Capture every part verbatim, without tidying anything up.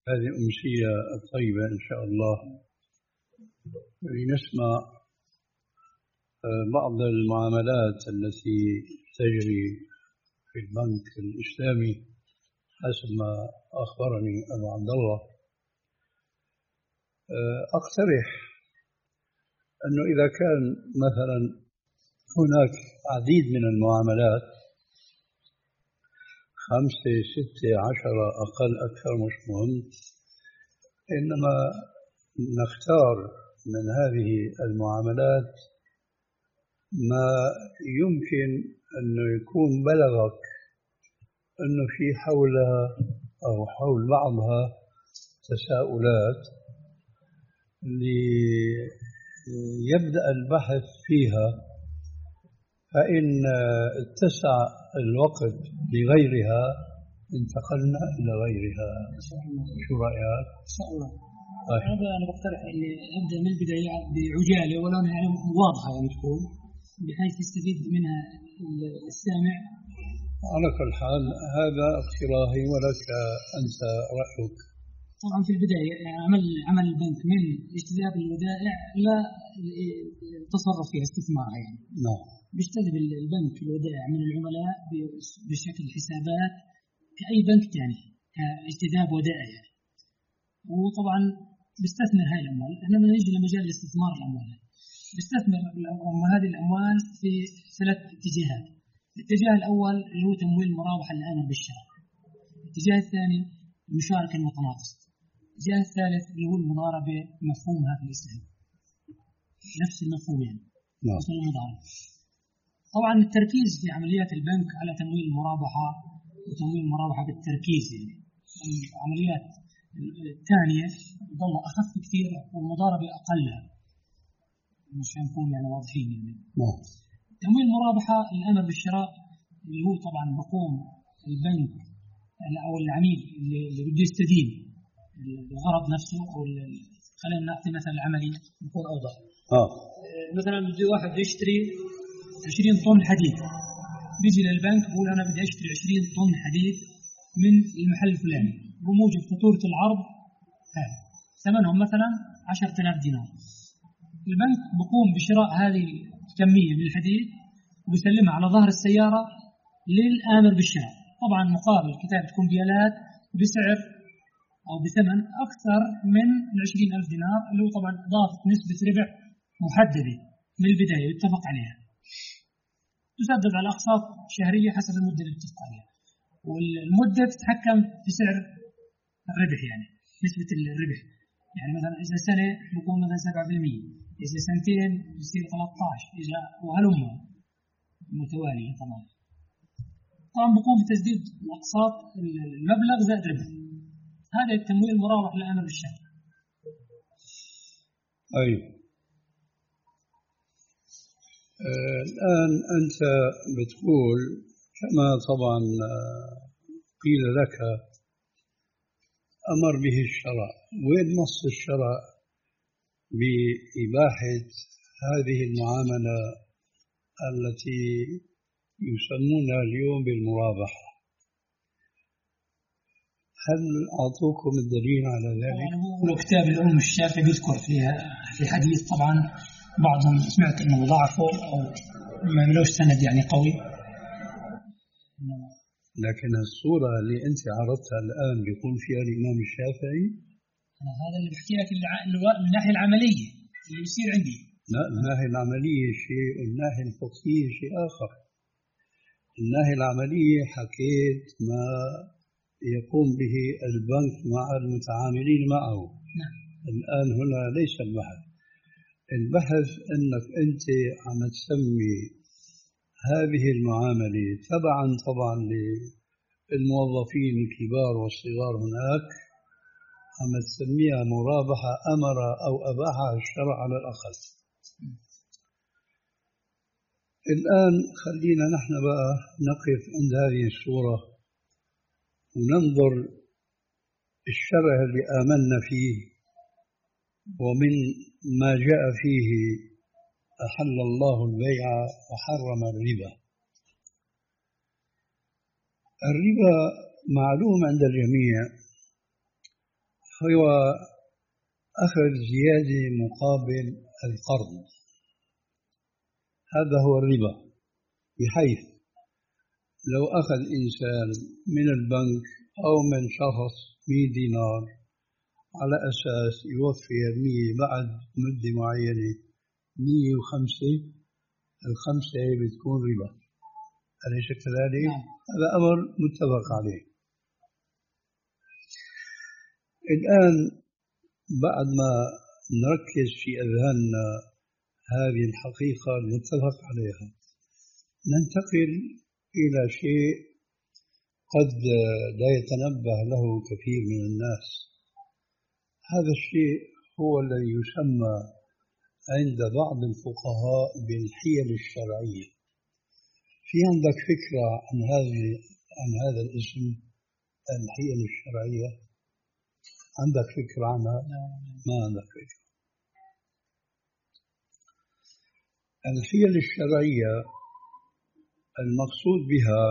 هذه أمسية طيبة إن شاء الله. لنسمع بعض المعاملات التي تجري في البنك الإسلامي حسب ما أخبرني أبو عبد الله. أقترح أنه إذا كان مثلا هناك عديد من المعاملات، خمسة ستة عشرة أقل أكثر مش مهم، إنما نختار من هذه المعاملات ما يمكن أنه يكون بلغك أنه في حولها أو حول بعضها تساؤلات ليبدأ البحث فيها، فإن اتسع الوقت لغيرها انتقلنا إلى غيرها. شو رأيك؟ إن شاء الله. طيب. هذا أنا بقترح أني أبدأ من البداية بعجالة ولو أنها يعني واضحة يعني تكون بحيث يستفيد منها السامع. على كل حال هذا اقتراحي ولك أنت رأيك. طبعا في البداية يعني عمل عمل البنك من اجتذاب الودائع لا تصرف فيها استثمارها يعني. نعم. بيجتذب البنك الودائع من العملاء بشكل حسابات كأي بنك ثاني كاجتذاب ودائع يعني. وطبعا بيستثمر هاي الأموال. احنا بدنا نيجي لمجال الاستثمار الأموال. بيستثمر هذه الأموال في ثلاث اتجاهات. الاتجاه الأول اللي هو تمويل المرابحة الآمر بالشراء. الاتجاه الثاني المشاركة المتناقصة. الاتجاه الثالث اللي هو المضاربة مفهومها في الإسلام. نفس المفهوم يعني. نعم. المضاربة. طبعا التركيز في عمليات البنك على تمويل المرابحة وتمويل المرابحة بالتركيز يعني. العمليات الثانية ضل أخف كثير والمضاربة أقلها. مش هنكون يعني واضحين يعني. نعم. تمويل المرابحة الأمر بالشراء اللي هو طبعا بقوم البنك أو العميل اللي بده يستدين الغرض نفسه أو خلينا نعطي مثلا العملي يكون أوضح. آه. مثلا بده واحد يشتري عشرين طن حديد، بيجي للبنك بقول أنا بدي أشتري عشرين طن حديد من المحل الفلاني بموجب فاتورة العرض هذا ثمنهم مثلا عشرة آلاف دينار. البنك بقوم بشراء هذه الكمية من الحديد وبيسلمها على ظهر السيارة للآمر بالشراء، طبعا مقابل كتابة كمبيالات بسعر أو بثمن أكثر من العشرين ألف دينار اللي هو طبعا إضافة نسبة ربح محددة من البداية يتفق عليها، تسدد على أقساط شهرية حسب المدة اللي بتتفق عليها، والمدة تتحكم في سعر الربح يعني نسبة الربح. يعني مثلا إذا سنة بكون مثلا سبعة بالمئة، إذا سنتين بيصير ثلاثة عشر، إذا وهلم متوالية. طبعا طبعا بقوم بتسديد الأقساط المبلغ زائد ربح. هذا التمويل المرابح للأمر بالشراء. أيوة. آه الآن أنت بتقول كما طبعا قيل لك أمر به الشرع، وين نص الشرع بإباحة هذه المعاملة التي يسمونها اليوم بالمرابحة؟ هل أعطوكم الدليل على ذلك؟ طبعا كتاب الأم الشافعي يذكر فيها في حديث، طبعا بعضهم سمعت أنه ضعفه أو ما ملوش سند يعني قوي، لكن الصورة اللي أنت عرضتها الآن بيكون فيها الإمام الشافعي. هذا اللي بحكي لك من الناحية العملية اللي بيصير عندي. لا، الناحية العملية شيء والناحية الفقهية شيء آخر. الناحية العملية حكيت ما يقوم به البنك مع المتعاملين معه. نعم. الآن هنا ليس البحث البحث أنك أنت عم تسمي هذه المعاملة تبعا طبعا للموظفين الكبار والصغار هناك، عم تسميها مرابحة أمر أو أباحها الشرع على الأقل. الآن خلينا نحن بقى نقف عند هذه الصورة وننظر الشرع اللي آمنا فيه، ومن ما جاء فيه أحل الله البيع وحرم الربا. الربا معلوم عند الجميع هو أخذ زيادة مقابل القرض، هذا هو الربا. بحيث لو أخذ إنسان من البنك أو من شخص مئة دينار على أساس يوفي مئة بعد مدة معينة مئة وخمسة، الخمسة بتكون ربا، أليس كذلك؟ نعم. هذا أمر متفق عليه. الآن بعد ما نركز في أذهاننا هذه الحقيقة المتفق عليها، ننتقل إلى شيء قد لا يتنبه له كثير من الناس. هذا الشيء هو الذي يسمى عند بعض الفقهاء بالحيل الشرعية. في عندك فكرة عن هذه عن هذا الاسم الحيل الشرعية؟ عندك فكرة عنها؟ ما عندك فكرة. الحيل الشرعية المقصود بها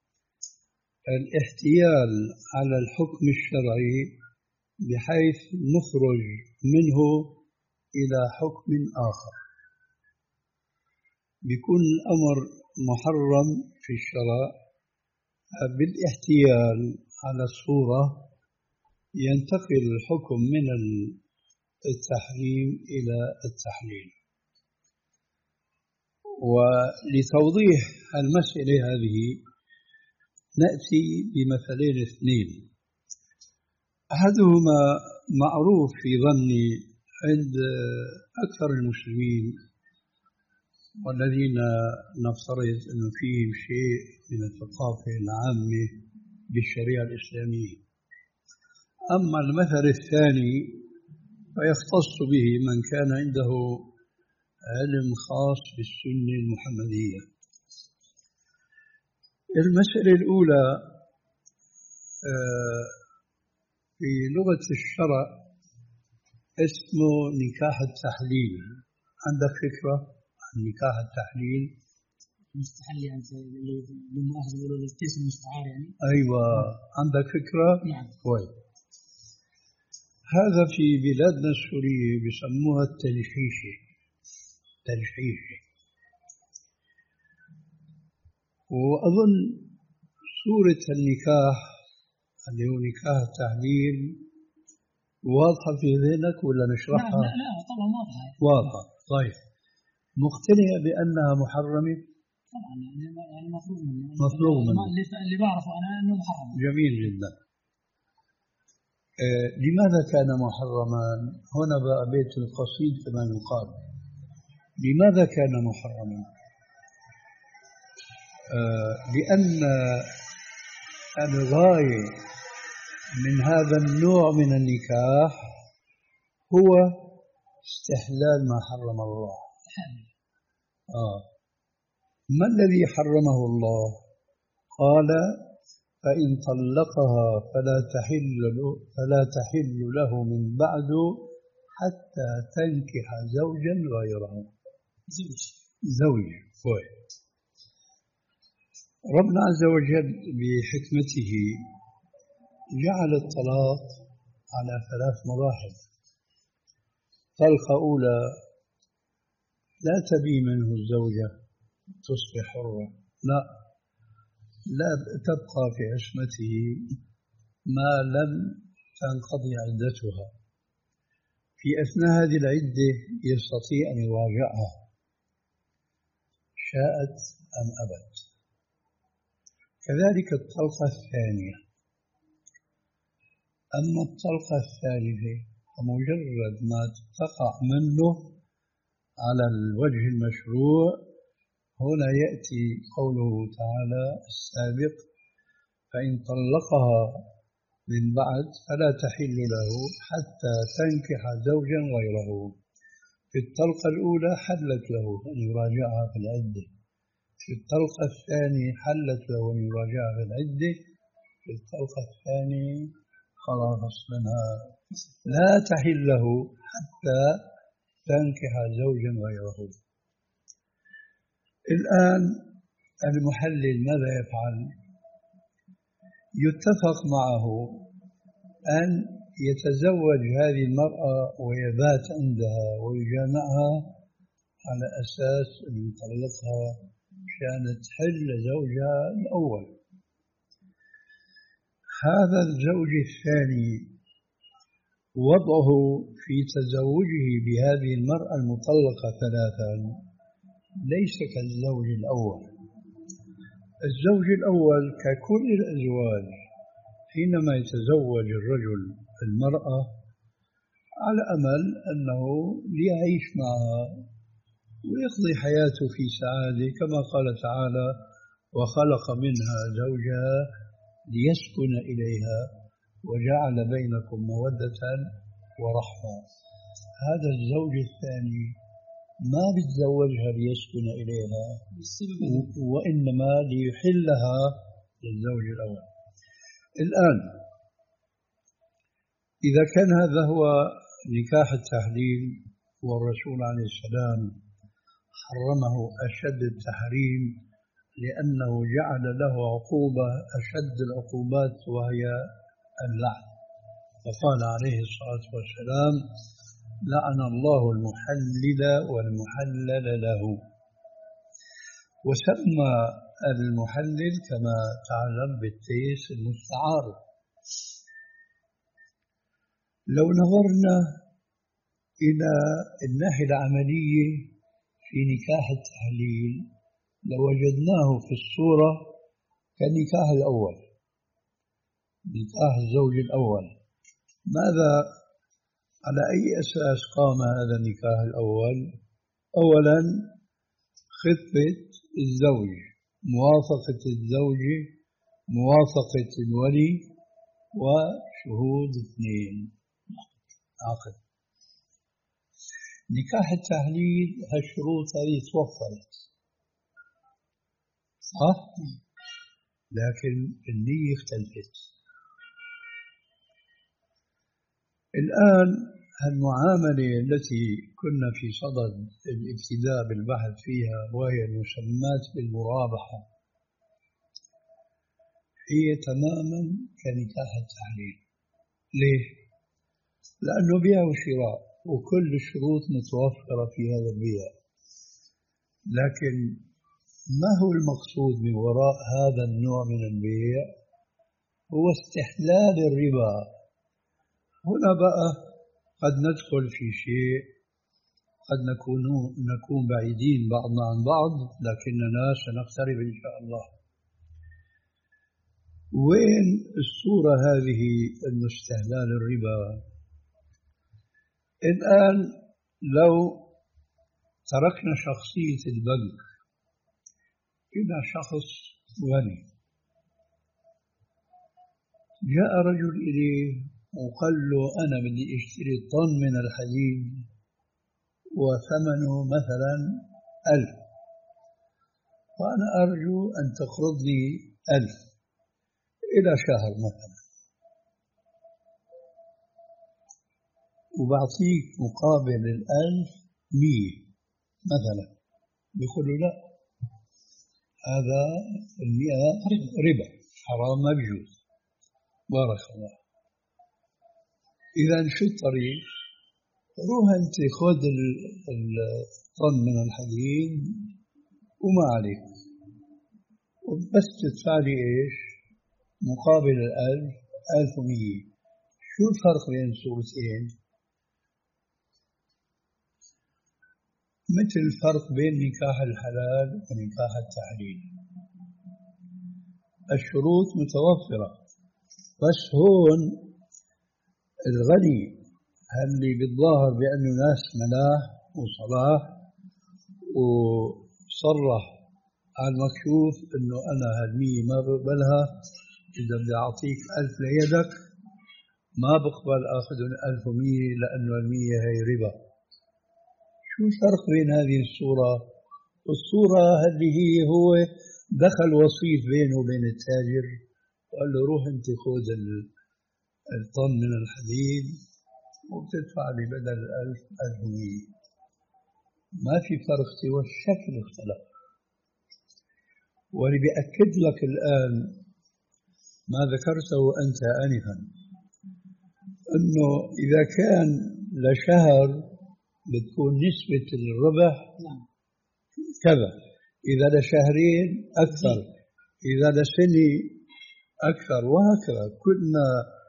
الاحتيال على الحكم الشرعي بحيث نخرج منه إلى حكم آخر. بيكون الأمر محرم في الشرع، بالاحتيال على الصورة ينتقل الحكم من التحريم إلى التحليل. ولتوضيح المسألة هذه نأتي بمثلين اثنين. أحدهما معروف في ظني عند أكثر المسلمين والذين نفترض أنه فيهم شيء من الثقافة العامة بالشريعة الإسلامية. أما المثل الثاني فيختص به من كان عنده علم خاص بالسنة المحمدية. المسألة الأولى في لغة الشرع اسمه نكاح التحليل. عندك فكرة عن نكاح التحليل؟ مستحلي أنت للمؤاخذة يقولوا الاسم المستعار يعني. أيوة، عندك فكرة؟ نعم. كويس. هذا في بلادنا السورية بيسموها التلحيشة. تلحيشة. وأظن صورة النكاح اللي هو نكاح التحليل واضحة في ذهنك ولا نشرحها؟ لا لا لا طبعا واضحة. واضحة. طيب، مقتنعة بأنها محرمة؟ طبعا يعني مفروض منه. مفروض منه. اللي بعرفه أنا أنه محرم. جميل جدا. آه لماذا كان محرما؟ هنا بقى بيت القصيد كما يقال. لماذا كان محرما؟ آه لأن الغاية من هذا النوع من النكاح هو استحلال ما حرم الله. آه. ما الذي حرمه الله؟ قال فإن طلقها فلا تحل له فلا تحل له من بعد حتى تنكح زوجا غيره. زوج. زوج. كويس. ربنا عز وجل بحكمته جعل الطلاق على ثلاث مراحل. طلقة أولى لا تبي منه الزوجة تصبح حرة، لا لا تبقى في عصمته ما لم تنقضي عدتها. في أثناء هذه العدة يستطيع أن يراجعها شاءت أم أبت. كذلك الطلقة الثانية. أما الطلقة الثالثة فمجرد ما تقع منه على الوجه المشروع، هنا يأتي قوله تعالى السابق فإن طلقها من بعد فلا تحل له حتى تنكح زوجا غيره. في الطلقة الأولى حلت له أن يراجعها في العدة، في الطلقة الثانية حلت له أن يراجعها في العدة، في الطلقة الثانية خلاص منها لا تحل له حتى تنكح زوجا غيره. الآن المحلل ماذا يفعل؟ يتفق معه أن يتزوج هذه المرأة ويبات عندها ويجامعها على أساس أن يطلقها مشان تحل زوجها الأول. هذا الزوج الثاني وضعه في تزوجه بهذه المرأة المطلقة ثلاثا ليس كالزوج الأول. الزوج الأول ككل الأزواج حينما يتزوج الرجل المرأة على أمل أنه ليعيش معها ويقضي حياته في سعادة، كما قال تعالى: وخلق منها زوجها ليسكن إليها وجعل بينكم مودة ورحمة. هذا الزوج الثاني ما بيتزوجها ليسكن إليها وإنما ليحلها للزوج الأول. الآن إذا كان هذا هو نكاح التحليل والرسول عليه السلام حرمه أشد التحريم لأنه جعل له عقوبة أشد العقوبات وهي اللعن، فقال عليه الصلاة والسلام: لعن الله المحلل والمحلل له. وسمى المحلل كما تعلم بالتيس المستعار. لو نظرنا إلى الناحية العملية في نكاح التحليل لوجدناه في الصورة كالنكاح الأول، نكاح الزوج الأول. ماذا على أي أساس قام هذا النكاح الأول؟ أولا خطبة الزوج، موافقة الزوج، موافقة الولي، وشهود اثنين، عقد. نكاح التحليل هالشروط هذه توفرت صح؟ لكن النية اختلفت. الآن المعاملة التي كنا في صدد الابتداء بالبحث فيها وهي المسمات بالمرابحة هي تماما كنكاح التحليل. ليش؟ لأنه بيع وشراء وكل الشروط متوفرة في هذا البيع، لكن ما هو المقصود من وراء هذا النوع من البيع؟ هو استحلال الربا. هنا بقى قد ندخل في شيء قد نكون نكون بعيدين بعضنا عن بعض، لكننا سنقترب إن شاء الله. وين الصورة هذه إنه استحلال الربا؟ الآن لو تركنا شخصية البنك، إذا شخص غني جاء رجل إليه وقال له: أنا بدي أشتري طن من الحديد وثمنه مثلا ألف، وأنا أرجو أن تقرض لي ألف إلى شهر مثلا، وبعطيك مقابل الألف مية مثلا. بيقول له: لا، هذا المئة ربا حرام ما بيجوز. بارك الله. إذا شو الطريق؟ روح أنت خذ الطن من الحديد وما عليك، وبس تدفع لي إيش؟ مقابل الألف ألف ومية. شو الفرق بين الصورتين؟ مثل الفرق بين نكاح الحلال ونكاح التحليل. الشروط متوفرة، بس هون الغني اللي بيتظاهر بأنه ناس ملاح وصلاح وصرح على المكشوف أنه أنا هالمية ما بقبلها، إذا بدي أعطيك ألف ليدك ما بقبل أخذ ألف ومية لأنه المية هي ربا. شو الفرق بين هذه الصورة؟ الصورة اللي هي هو دخل وسيط بينه وبين التاجر وقال له: روح أنت خذ الطن من الحديد وبتدفع لي بدل الألف ألف ومية. ما في فرق سوى الشكل اختلف. واللي بيأكد لك الآن ما ذكرته أنت آنفا أنه إذا كان لشهر بتكون نسبة الربح كذا، إذا لشهرين أكثر، إذا لسنة أكثر، وهكذا. كل ما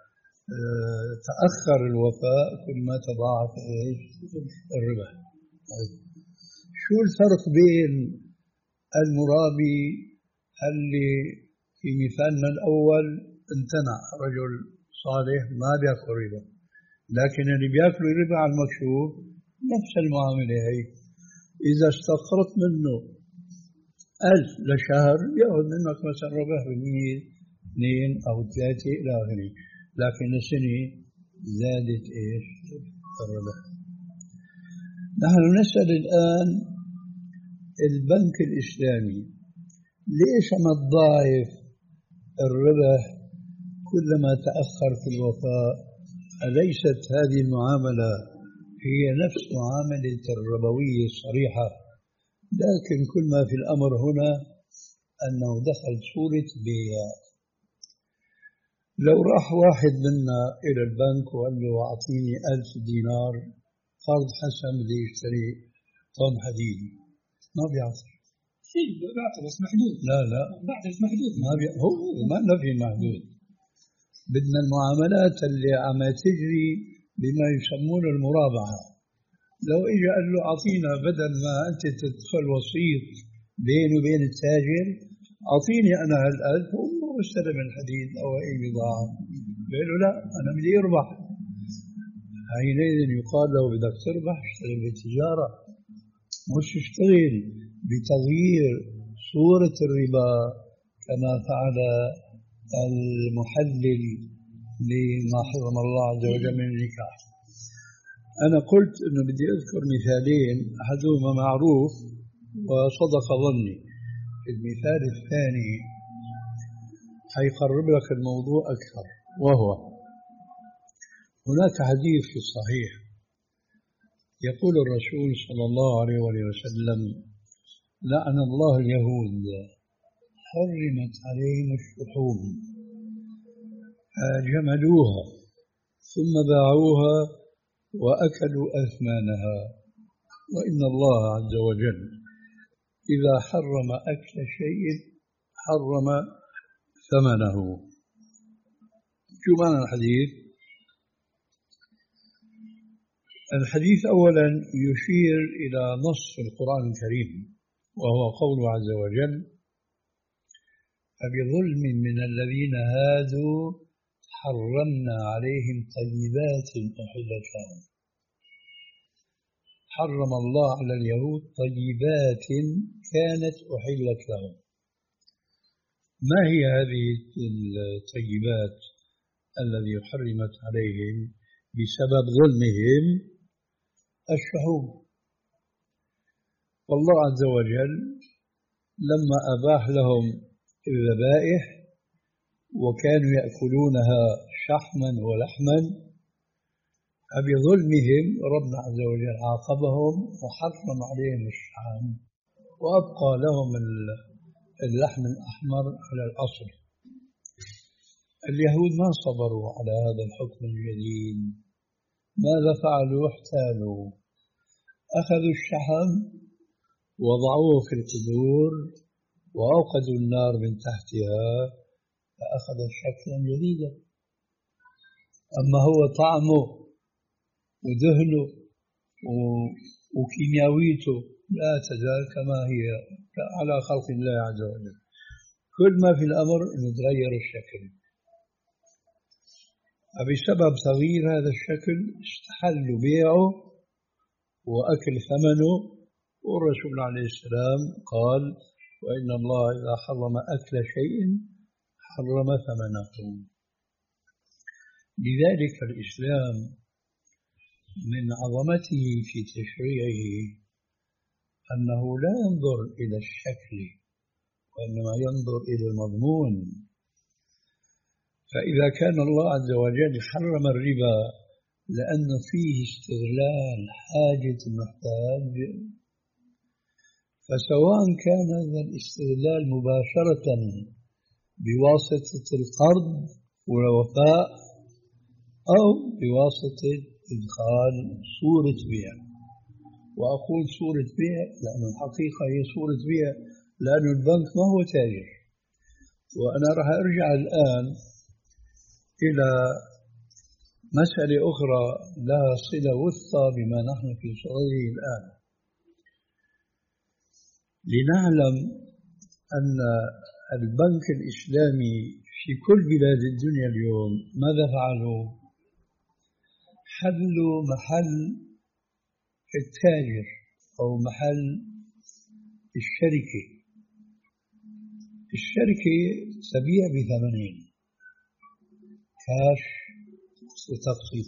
تأخر الوفاء كل ما تضاعف الربح. شو الفرق بين المرابي اللي في مثالنا الأول امتنع، رجل صالح ما بياكل ربا، لكن اللي بياكل ربا على المكشوف نفس المعاملة هي. إذا استقرت منه ألف لشهر يأخذ منك مثلا ربح بمية اثنين أو ثلاثة إلى آخره، لكن السنة زادت إيش الربح. نحن نسأل الآن البنك الإسلامي ليش ما تضاعف الربح كلما تأخر في الوفاء؟ أليست هذه المعاملة هي نفس معاملة الربوية الصريحة؟ لكن كل ما في الأمر هنا أنه دخل صورة بيع. لو راح واحد منا إلى البنك وقال له أعطيني ألف دينار قرض حسن بدي يشتري طن حديد، ما بيعطي. شيء بيعطي بس محدود. لا لا بعرف محدود. ما بي... هو ما في محدود. بدنا المعاملات اللي عم تجري بما يسمونه المرابحة. لو اجى قال له أعطينا بدل ما أنت تدخل وسيط بين وبين التاجر، أعطيني أنا هالألف وأمه استلم الحديد أو أي بضاعة. قال له لا أنا بدي أربح. حينئذ يقال له بدك تربح اشتغل بالتجارة، مش اشتغل بتغيير صورة الربا كما فعل المحلل لما حرم الله عز وجل من النكاح. أنا قلت أنه بدي أذكر مثالين، أحدهما معروف وصدق ظني. المثال الثاني حيقرب لك الموضوع أكثر، وهو هناك حديث في الصحيح يقول الرسول صلى الله عليه وسلم: لعن الله اليهود حرمت عليهم الشحوم جملوها ثم باعوها وأكلوا أثمانها، وإن الله عز وجل إذا حرم أكل شيء حرم ثمنه. شو معنى الحديث؟ الحديث أولا يشير إلى نص القرآن الكريم، وهو قوله عز وجل: فبظلم من الذين هادوا حرمنا عليهم طيبات أحلت لهم. حرم الله على اليهود طيبات كانت أحلت لهم. ما هي هذه الطيبات الذي حرمت عليهم بسبب ظلمهم؟ الشحوم. والله عز وجل لما أباح لهم الذبائح وكانوا يأكلونها شحما ولحما، فبظلمهم ربنا عز وجل عاقبهم وحرم عليهم الشحم وأبقى لهم اللحم الأحمر على الأصل. اليهود ما صبروا على هذا الحكم الجديد، ماذا فعلوا؟ احتالوا، أخذوا الشحم وضعوه في القدور وأوقدوا النار من تحتها فأخذ شكلا جديدا. أما هو طعمه ودهنه وكيمياويته لا تزال كما هي على خلق الله عز وجل. كل ما في الأمر أن يتغير الشكل، فبسبب تغيير هذا الشكل استحلوا بيعه وأكل ثمنه. والرسول عليه السلام قال: وإن الله إذا حرم أكل شيء حرم ثمنه. لذلك الإسلام من عظمته في تشريعه أنه لا ينظر إلى الشكل وإنما ينظر إلى المضمون. فإذا كان الله عز وجل حرم الربا لأن فيه استغلال حاجة المحتاج، فسواء كان هذا الاستغلال مباشرة بواسطة القرض والوفاء أو بواسطة إدخال صورة بيع. وأقول صورة بيع لأن الحقيقة هي صورة بيع، لأن البنك ما هو تاجر. وأنا راح أرجع الآن إلى مسألة أخرى لها صلة وثقى بما نحن في صدده الآن، لنعلم أن البنك الإسلامي في كل بلاد الدنيا اليوم ماذا فعلوا؟ حلوا محل التاجر أو محل الشركة. الشركة تبيع بثمنين، كاش وتقسيط.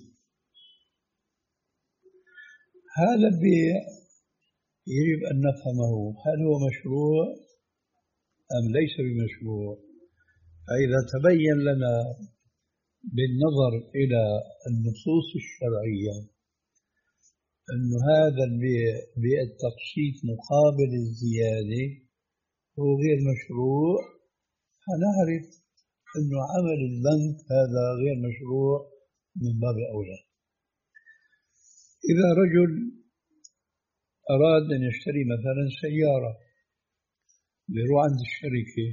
هذا البيع يجب أن نفهمه، هل هو مشروع أم ليس بمشروع؟ فإذا تبين لنا بالنظر إلى النصوص الشرعية أن هذا البيع بيع التقسيط مقابل الزيادة هو غير مشروع، فنعرف أن عمل البنك هذا غير مشروع من باب أولى. إذا رجل أراد أن يشتري مثلا سيارة، بيروح عند الشركة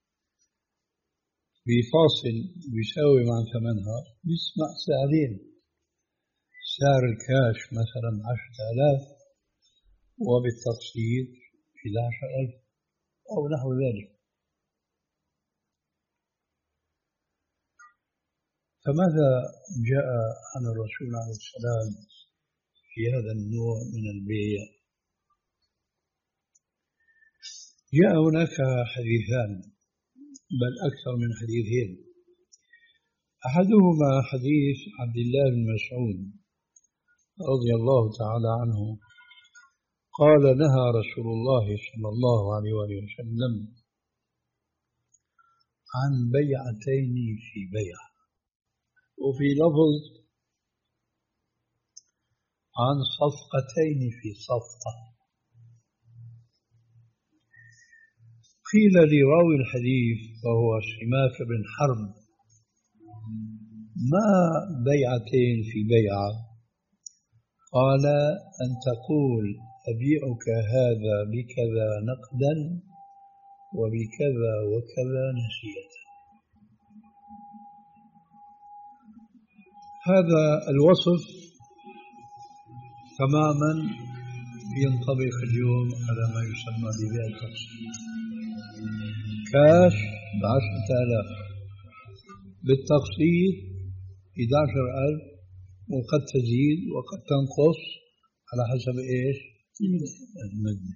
بيفاصل بيساوي مع ثمنها، بيسمع سعرين، سعر الكاش مثلا عشرة آلاف وبالتقسيط إحدى عشر ألف أو نحو ذلك. فماذا جاء عن الرسول عليه السلام في هذا النوع من البيع؟ جاء هناك حديثان، بل أكثر من حديثين. أحدهما حديث عبد الله بن مسعود رضي الله تعالى عنه قال: نهى رسول الله صلى الله عليه وسلم عن بيعتين في بيع، وفي لفظ عن صفقتين في صفقة. قيل لراوي الحديث وهو سماك بن حرب: ما بيعتين في بيعة؟ قال: أن تقول أبيعك هذا بكذا نقدا وبكذا وكذا نسيئة. هذا الوصف تماما ينطبق اليوم على ما يسمى ببيع التقسيط. كاش بعشرة آلاف، بالتقسيط إحدى عشر ألف، وقد تزيد وقد تنقص على حسب إيش؟ المدة.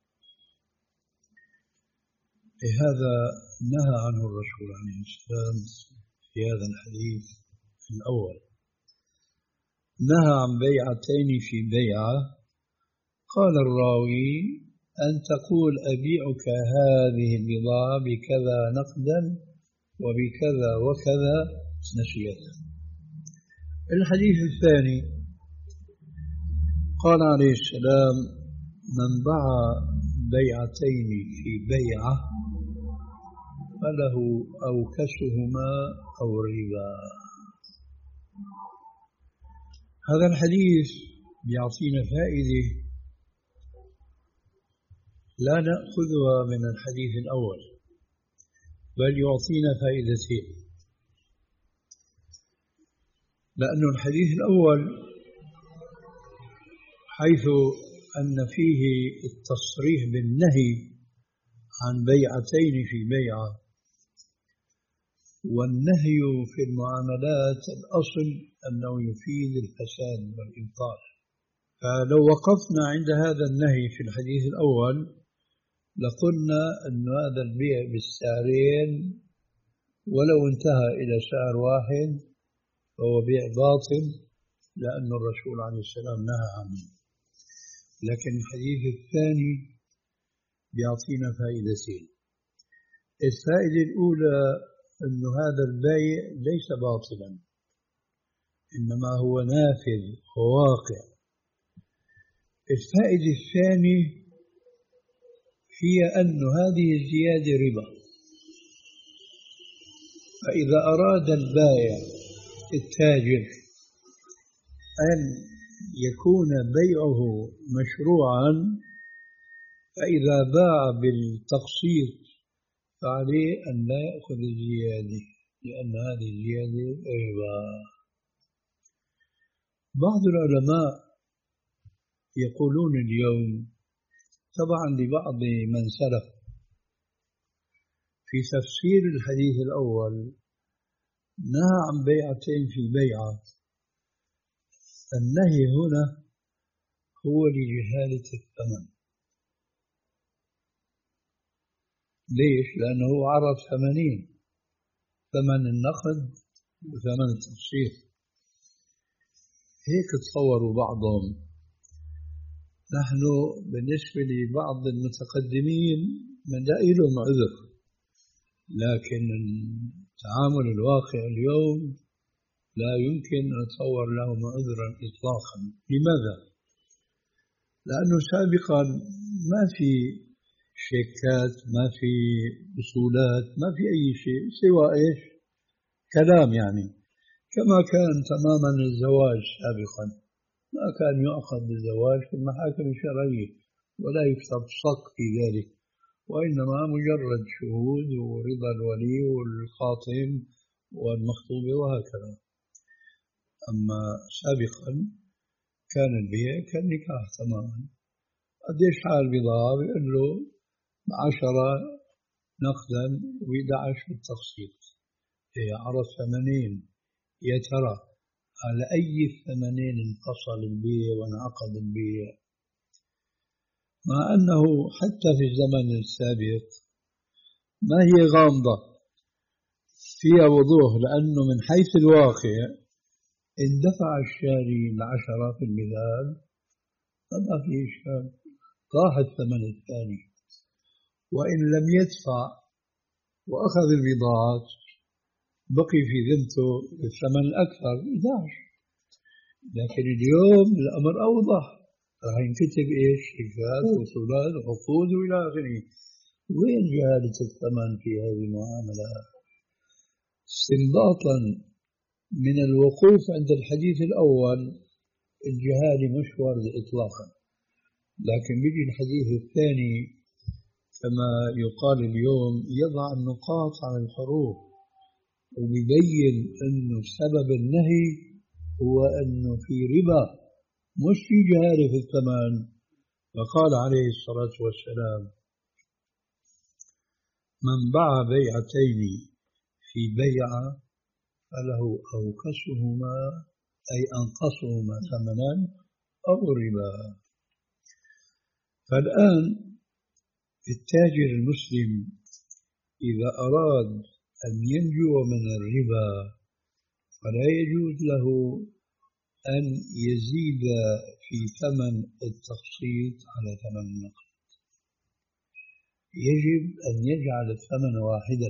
هذا نهى عنه الرسول عليه السلام في هذا الحديث الأول. نهى عن بيعتين في بيعة. قال الراوي: أن تقول أبيعك هذه البضاعة بكذا نقدا وبكذا وكذا نسيئة. الحديث الثاني قال عليه السلام: من باع بيعتين في بيعة فله أوكسهما أو ربا. هذا الحديث يعطينا فائدة لا نأخذها من الحديث الأول، بل يعطينا فائدتين. لأن الحديث الأول حيث أن فيه التصريح بالنهي عن بيعتين في بيعة، والنهي في المعاملات الأصل أنه يفيد الفساد والإبطال. فلو وقفنا عند هذا النهي في الحديث الأول لقلنا أن هذا البيع بالسعرين ولو انتهى إلى سعر واحد فهو بيع باطل، لأن الرسول عليه السلام نهى عنه. لكن الحديث الثاني بيعطينا فائدتين. الفائدة الأولى أن هذا البيع ليس باطلا، إنما هو نافذ وواقع. الفائدة الثانية هي أن هذه الزيادة ربا، فإذا أراد البائع التاجر أن يكون بيعه مشروعا، فإذا باع بالتقسيط فعليه أن لا يأخذ الزيادة، لأن هذه الزيادة ربا. بعض العلماء يقولون اليوم طبعا لبعض من سلف في تفسير الحديث الأول نهى عن بيعتين في بيعة. النهي هنا هو لجهالة الثمن. ليش؟ لأنه عرض ثمنين، ثمن النقد وثمن التقسيط. هيك تصوروا بعضهم. نحن بالنسبة لبعض المتقدمين من لا لهم عذر، لكن التعامل الواقع اليوم لا يمكن أن نتصور لهم عذرا إطلاقا. لماذا؟ لأنه سابقا ما في شيكات، ما في وصولات، ما في أي شيء سوى إيش؟ كلام. يعني كما كان تماما الزواج سابقا، ما كان يؤخذ بالزواج في المحاكم الشرعية ولا يكتب صك في ذلك، وإنما مجرد شهود ورضا الولي والخاطب والمخطوبة وهكذا. أما سابقا كان البيع كالنكاح تماما. قديش حال بضاعة بيقول له عشرة نقدا وإحدى عشر بالتقسيط، هي عرض ثمنين. يا ترى على أي الثمنين انفصل البيع وانعقد البيع؟ مع أنه حتى في الزمن السابق ما هي غامضة، فيها وضوح، لأنه من حيث الواقع إن دفع الشاري العشرة في المثال ما في إشكال، راح الثمن الثاني. وإن لم يدفع وأخذ البضاعة بقي في ذمته الثمن الأكثر إحدى عشر. لكن اليوم الأمر أوضح، راح ينكتب إيش؟ شيكات وصولات وعقود وإلى آخره. وين جهالة الثمن في هذه المعاملة؟ استنباطا من الوقوف عند الحديث الأول الجهالة مش واردة إطلاقا، لكن بيجي الحديث الثاني كما يقال اليوم يضع النقاط على الحروف وبيبين أنه سبب النهي هو أنه في ربا مش في جهالة في الثمن. فقال عليه الصلاة والسلام: من باع بيعتين في بيعة فله أوكسهما، أي أنقصهما ثمنا أو ربا. فالآن التاجر المسلم إذا أراد أن ينجو من الربا فلا يجوز له أن يزيد في ثمن التقسيط على ثمن النقد. يجب أن يجعل الثمن واحدا،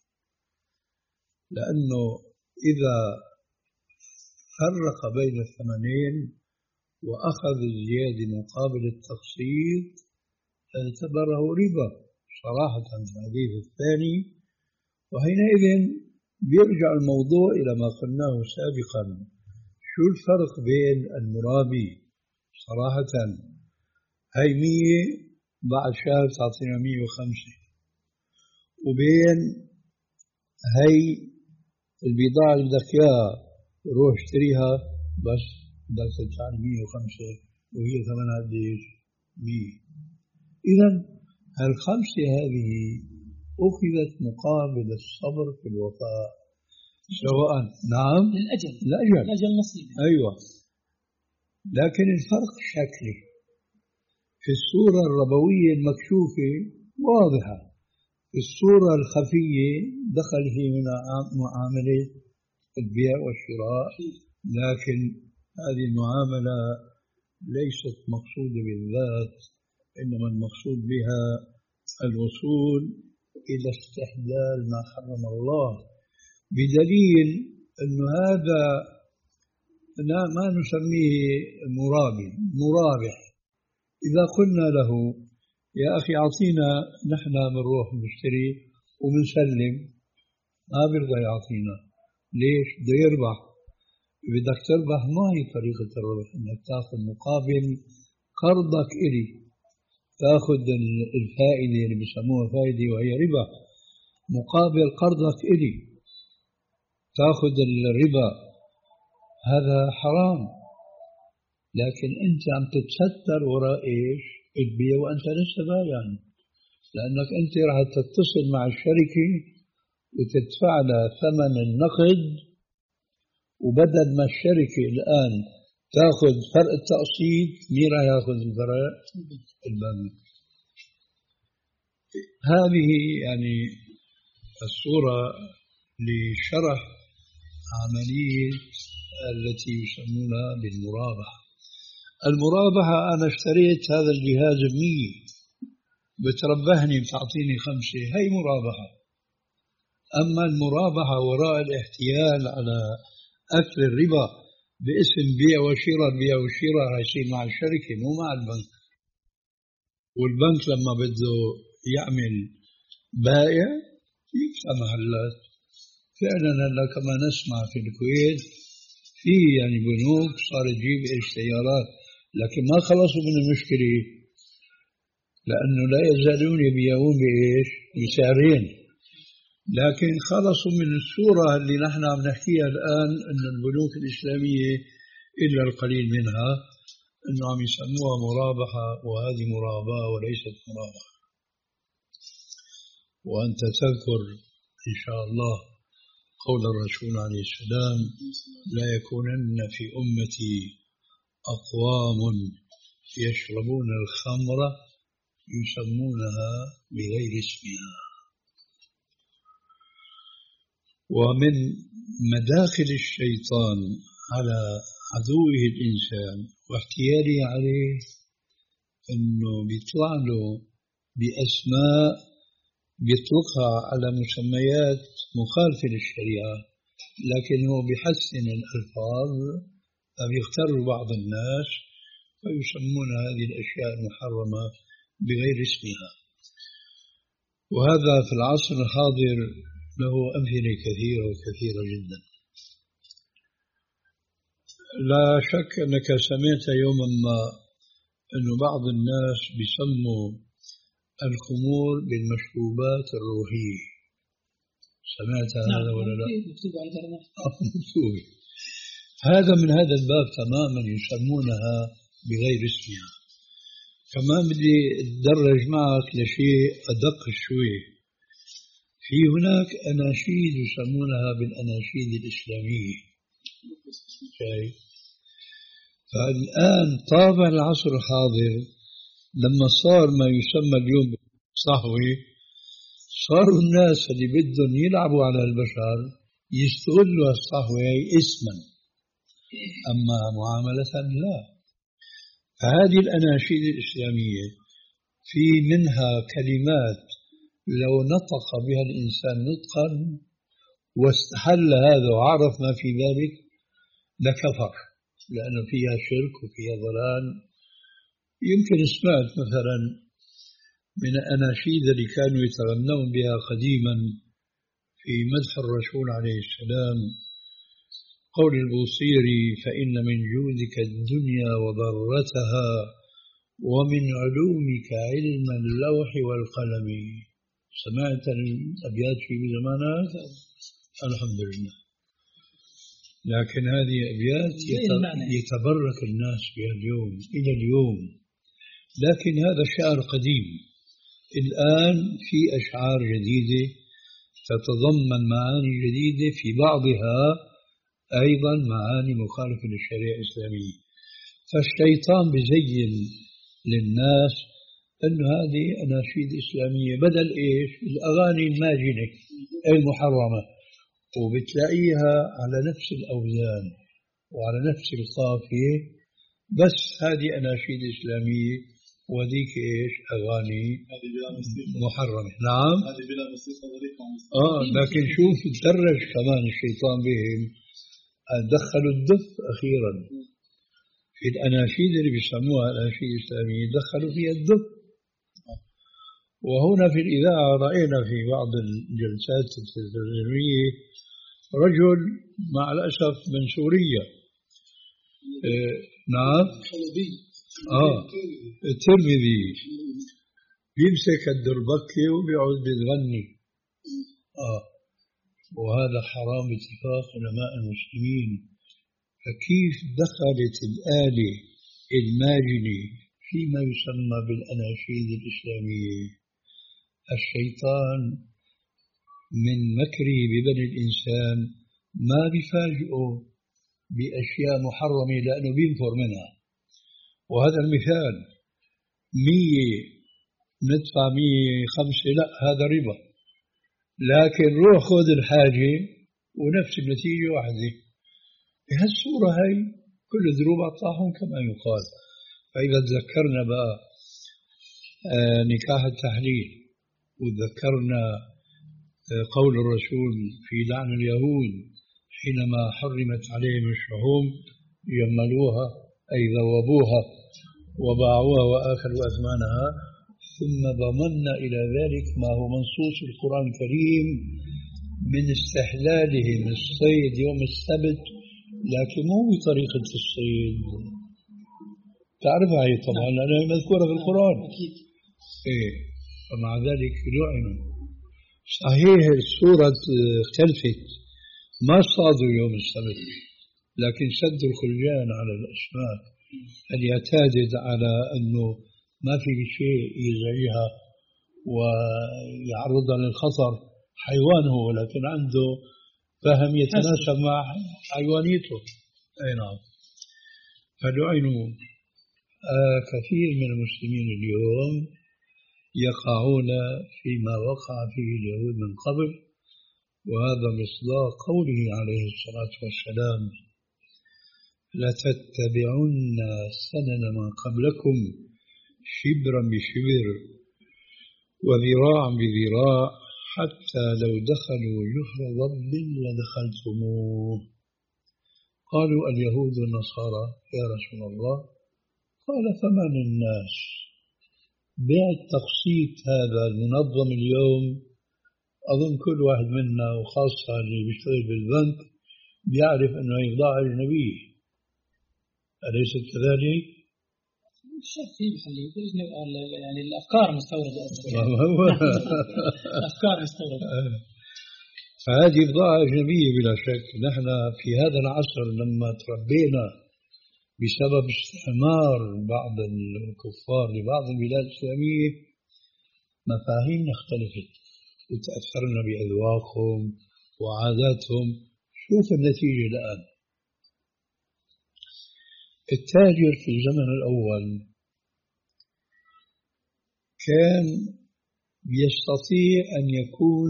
لأنه إذا فرق بين الثمنين وأخذ الزيادة مقابل التقسيط اعتبره ربا صراحة في الحديث الثاني. وحينئذ بيرجع الموضوع إلى ما قلناه سابقا: شو الفرق بين المرابي صراحة هاي مية بعد شهر تعطينا مية وخمسة، وبين هاي البضاعة اللي بدك إياها روح اشتريها بس بدك تدفع مية وخمسة وهي ثمنها قديش؟ مية. إذا هالخمسة هذه أخذت مقابل الصبر في الوفاء، سواء نعم للأجل الأجل الأجل نصيب. أيوة، لكن الفرق شكلي. في الصورة الربوية المكشوفة واضحة، في الصورة الخفية دخل في معاملة البيع والشراء، لكن هذه المعاملة ليست مقصودة بالذات، إنما المقصود بها الوصول إلى استحلال ما حرم الله، بدليل أن هذا ما نسميه مرابي مرابح. إذا قلنا له يا أخي أعطينا، نحن بنروح نشتري وبنسلم، ما بيرضى يعطينا. ليش؟ بده يربح. بدك تربح ما هي طريقة الربح، انك تاخذ مقابل قرضك إلي، تاخذ الفائدة اللي بسموها فائدة وهي ربا، مقابل قرضك إلي تاخذ الربا، هذا حرام. لكن أنت عم تتستر وراء إيش؟ البيع وأنت لسه بايع، لأنك أنت راح تتصل مع الشركة وتدفع لها ثمن النقد، وبدل ما الشركة الآن تأخذ فرق التقسيط، مين راح يأخذ الفرق؟ البنك. هذه يعني الصورة لشرح عملية التي يسمونها بالمرابحة. المرابحة أنا اشتريت هذا الجهاز بمية، بتربحني بتعطيني خمسة، هي مرابحة. أما المرابحة وراء الاحتيال على أكل الربا باسم بيع وشراء، بيع وشراء هيصير مع الشركة مو مع البنك. والبنك لما بده يعمل بائع يفتح محلات. فعلا هلا كما نسمع في الكويت في يعني بنوك صارت تجيب ايش سيارات، لكن ما خلصوا من المشكلة، لأنه لا يزالون يبيعون بإيش؟ بسعرين. لكن خلصوا من الصورة اللي نحن عم نحكيها الآن، أن البنوك الإسلامية إلا القليل منها أنه عم يسموها مرابحة، وهذه مراباة وليست مرابحة. وأنت تذكر إن شاء الله قول الرسول عليه السلام: لا يكونن في أمتي أقوام يشربون الخمر يسمونها بغير اسمها. ومن مداخل الشيطان على عدوه الإنسان واحتياله عليه أنه بيطلع له بأسماء بيطلقها على مسميات مخالفة للشريعة، لكن هو بيحسن الألفاظ فبيغتر بعض الناس ويسمون هذه الأشياء المحرمة بغير اسمها. وهذا في العصر الحاضر له أمثلة كثيرة وكثيرة جدا. لا شك أنك سمعت يوما ما أن بعض الناس بيسموا الخمور بالمشروبات الروحية. سمعت هذا ولا لا؟ مكتوب على الإنترنت. مكتوب. هذا من هذا الباب تماما، يسمونها بغير اسمها. كمان بدي أتدرج معك لشيء أدق شوي. في هناك أناشيد يسمونها بالأناشيد الإسلامية. شايف؟ فالآن طابع العصر الحاضر لما صار ما يسمى اليوم صحوة، صاروا الناس اللي بدهم يلعبوا على البشر يستغلوا الصحوة اسما، أما معاملة لا. فهذه الأناشيد الإسلامية في منها كلمات لو نطق بها الإنسان نطقا واستحل هذا وعرف ما في ذلك لكفر، لأن فيها شرك وفيها ضلال. يمكن سمعت مثلا من الأناشيد اللي كانوا يتغنون بها قديما في مدح الرسول عليه السلام قول البوصيري: فإن من جودك الدنيا وضرتها ومن علومك علم اللوح والقلم. سمعت الأبيات في زمانات؟ الحمد لله. لكن هذه أبيات يتبرك الناس بها اليوم إلى اليوم، لكن هذا شعر قديم. الآن في أشعار جديدة تتضمن معاني جديدة، في بعضها أيضا معاني مخالفة للشريعة الإسلامية. فالشيطان بزين للناس أن هذه أناشيد إسلامية بدل إيش؟ الأغاني الماجنة المحرمة، وبتلاقيها على نفس الأوزان وعلى نفس القافية، بس هذه أناشيد إسلامية وذيك إيش؟ أغاني محرمة. نعم. هذه بلا موسيقى وذيك آه لكن شوف تدرج كمان الشيطان بهم، دخلوا الدف أخيرا في الأناشيد اللي بيسموها الأناشيد الإسلامية، دخلوا فيها الدف. وهنا في الإذاعة رأينا في بعض الجلسات التلفزيونية رجل مع الأسف من سوريا. آه نعم آه الترمذي بيمسك الدربكة وبيقعد بيغني. آه وهذا حرام باتفاق علماء المسلمين. فكيف دخلت الآلة الماجنة فيما يسمى بالأناشيد الإسلامية؟ الشيطان من مكره ببني الإنسان ما بيفاجئه بأشياء محرمة لأنه بينفر منها. وهذا المثال مية ندفع مية خمسة، لا هذا ربا، لكن روح خذ الحاجة ونفس النتيجة واحدة. بهالصورة هاي كل ذروب أطاحهم كما يقال. فإذا تذكرنا بقى آه نكاح التحليل، وذكرنا آه قول الرسول في لعن اليهود حينما حرمت عليهم الشحوم جملوها أي ذوبوها وباعوها وآكلوا أثمانها، ثم ضمنا إلى ذلك ما هو منصوص القرآن الكريم من استحلالهم الصيد يوم السبت، لكن مو بطريقة الصيد تعرفها هي طبعا لأنها مذكورة في القرآن. إيه ومع ذلك لعنوا. صحيح الصورة اختلفت، ما صادوا يوم السبت، لكن سدوا الخلجان على الأسماك اللي اعتادت على أنه ما في شيء يزعجها ويعرضها للخطر، حيوان هو لكن عنده فهم يتناسب مع حيوانيته. أي نعم. فلعنوا. آه كثير من المسلمين اليوم يقعون فيما وقع فيه اليهود من قبل، وهذا مصداق قوله عليه الصلاة والسلام: لتتبعن سنن من قبلكم شبرا بشبر وذراعا بذراع حتى لو دخلوا جحر ضب لدخلتموه. قالوا: اليهود والنصارى يا رسول الله. قال: فمن الناس؟ بالتقسيط هذا المنظم اليوم أظن كل واحد منا وخاصة اللي بيشتغل بالبنك بيعرف أنه هي بضاعة أجنبية، أليس كذلك؟ الشيء في محلي يعني الأفكار مستوردة. الأفكار مستوردة. فهذه بضاعة أجنبية بلا شك. نحن في هذا العصر لما تربينا بسبب استعمار بعض الكفار لبعض البلاد الإسلامية مفاهيمنا اختلفت وتأثرنا بأذواقهم وعاداتهم. شوف النتيجة الآن. التاجر في الزمن الأول كان يستطيع أن يكون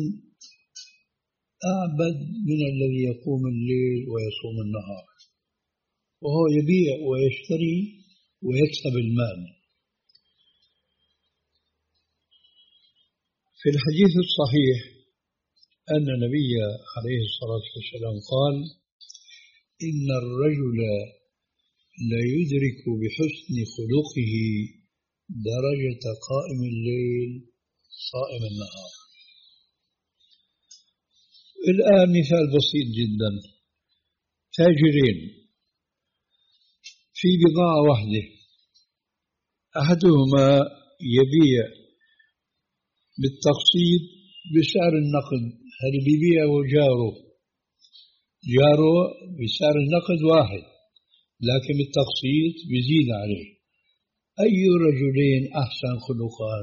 أعبد من الذي يقوم الليل ويصوم النهار، وهو يبيع ويشتري ويكسب المال. في الحديث الصحيح أن النبي عليه الصلاة والسلام قال: إن الرجل لا يدرك بحسن خلقه درجة قائم الليل صائم النهار. الآن مثال بسيط جدا: تاجرين في بضاعة واحدة، أحدهما يبيع بالتقسيط بسعر النقد، هل بيبيعه جاره جاره بسعر النقد واحد لكن بالتقسيط بيزيد عليه. أي رجلين أحسن خلقا؟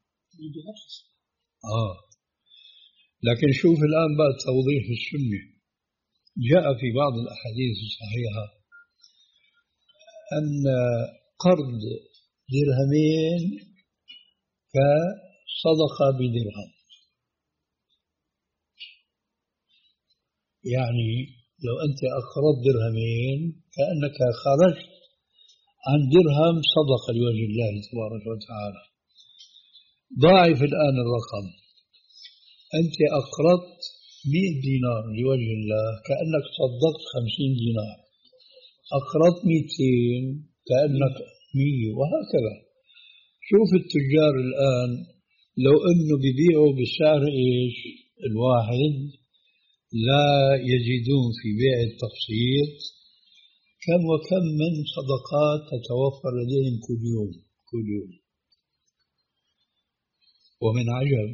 آه لكن شوف الآن بقى توضيح السنة. جاء في بعض الأحاديث الصحيحة أن قرض درهمين كصدقة بدرهم، يعني لو أنت أقرضت درهمين كأنك خرجت عن درهم صدقة لوجه الله تبارك وتعالى. ضاعف الآن الرقم، أنت أقرضت مئة دينار لوجه الله كأنك صدقت خمسين دينار، أقرضت مئتين كأنك مية، وهكذا. شوف التجار الآن لو أنه بيبيعوا بسعر إيش الواحد لا يزيدون في بيع التقسيط كم وكم من صدقات تتوفر لديهم كل يوم كل يوم. ومن عجب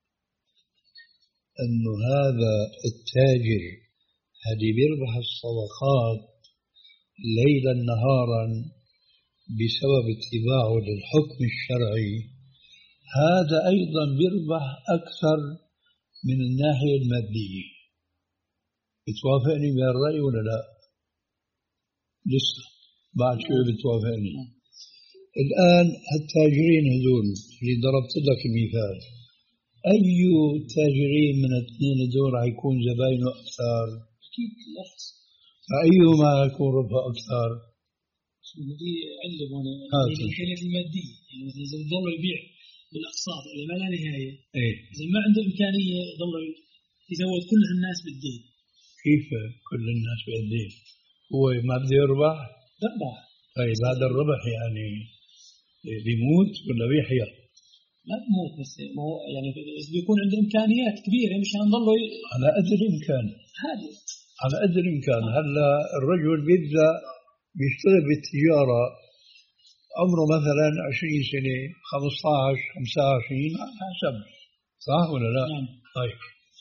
أن هذا التاجر الذي بيربح الصدقات ليلا نهارا بسبب اتباعه للحكم الشرعي، هذا أيضا بيربح أكثر من الناحية المادية. بتوافقني بهالرأي ولا لا؟ لسه بعد شوي بتوافقني. الآن التاجرين هذول اللي ضربت لك المثال، أي تاجرين من الاثنين هذول حيكون زباينه أكثر؟ أكيد الأخص. فأيهما يكون ربحه أكثر؟ دي علم هنا الإمكانيات المادية، يعني مثلا إذا بضل يبيع بالأقساط إلى ما لا نهاية، إيه؟ إذا ما عنده إمكانية ضل يزود كل الناس بالدين. كيف كل الناس بالدين؟ هو ما بده يربح؟ ربح. طيب هذا الربح يعني بيموت ولا بيحيا؟ لا بموت، بس ما هو يعني إذا بيكون عنده إمكانيات كبيرة مش هنضله ي... على قد الإمكان. هذا على قد الإمكان. هلا الرجل بيبدأ بيشتغل بالتجارة عمره مثلا عشرين سنة، خمسة عشر، خمسة وعشرين، على حسب، صح ولا لا؟ نعم. طيب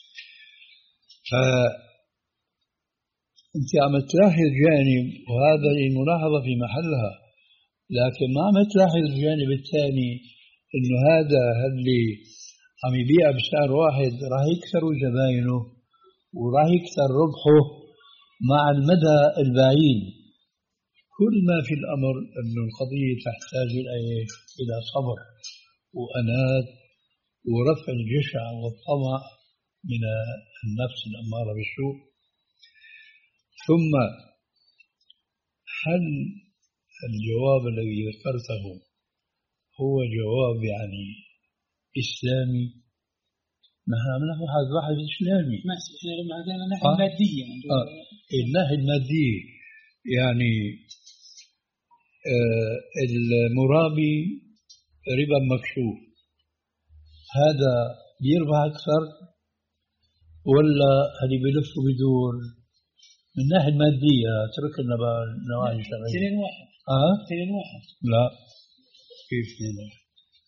فأنت عم تلاحظ جانب، وهذا الملاحظة في محلها، لكن ما عم تلاحظ الجانب الثاني إنه هذا اللي عم يبيع بسعر واحد راح يكثر زباينه وراح يكثر ربحه مع المدى البعيد. كل ما في الأمر أن القضية تحتاج إلى صبر وأنات ورفع الجشع والطمع من النفس الأمارة بالسوء. ثم هل الجواب الذي ذكرته هو جواب يعني إسلامي؟ نحن عملنا واحد واحد إسلامي. ما إحنا لما عندنا الناحية المادية يعني. آه. الناحية المادية يعني آه المرابي ربا مكشوف، هذا بيربح أكثر ولا اللي بيلف وبيدور؟ من الناحية المادية اترك لنا بقى النواحي الشرعية. اثنين واحد. اه اثنين واحد. لا كيف اثنين واحد؟